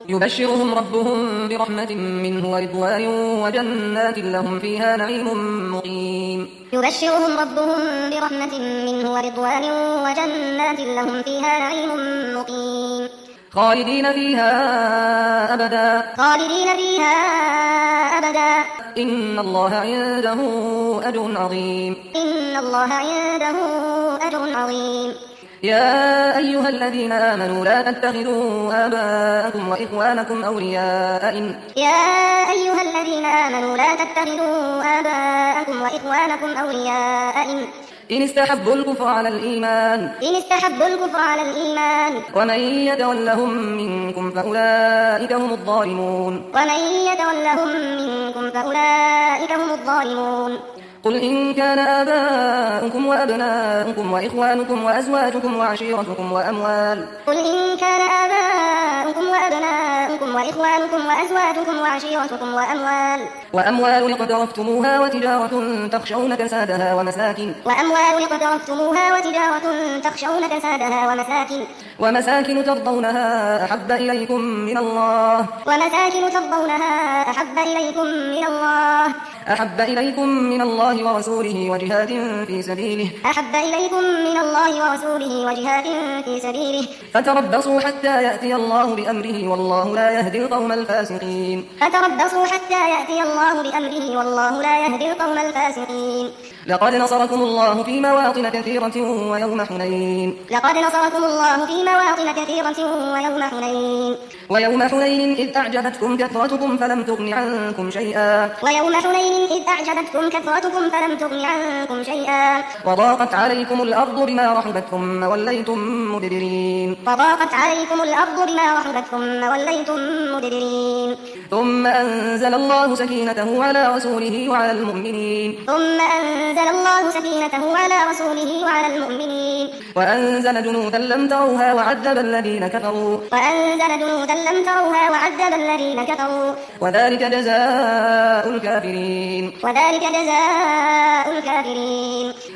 يبشرهم ربهم برحمة منه ورضوان وجنات لهم فيها نعيم مقيم. يبشرهم ربهم برحمة منه ورضوان وجنات لهم فيها نعيم مقيم. خالدين فيها أبدا. خالدين فيها أبدا. إن الله عنده أجر عظيم. إن الله عنده أجر عظيم. يا أيها الذين آمنوا لا تتخذوا آباءكم وإخوانكم أولياء يا أيها الذين آمنوا لا تتخذوا آباءكم وإخوانكم أولياء إن استحبوا الكفر على الإيمان. إن استحبوا الكفر على الإيمان. ومن يتولهم منكم فأولئك هم الظالمون. ومن يتولهم منكم فأولئك هم الظالمون. قل إن كان آباؤكم وأبناؤكم وإخوانكم وأزواجكم وعشيرتكم وأموال. قل إن كان آباؤكم وأبناؤكم وإخوانكم وأزواجكم وعشيرتكم وأموال اقترفتموها وتجارة تخشون كسادها ومساكن ترضونها أحب إليكم من الله. أحب إليكم من الله ورسوله وجهاد في سبيله. فتربصوا حتى يأتي الله بأمره والله لا يهدي القوم الفاسقين. لقد نصركم الله في مواطن كثيرة ويوم حنين. ويوم حنين إذ أعجبتكم كثرتكم فلم تغن عنكم شيئا. وضاقت عليكم الأرض بما رحبت ثم وليتم مدبرين. ثم أنزل الله سكينته على رسوله وعلى المؤمنين. وأنزل جنودا لم تروها وعذب الذين كفروا. وذلك جزاء الكافرين.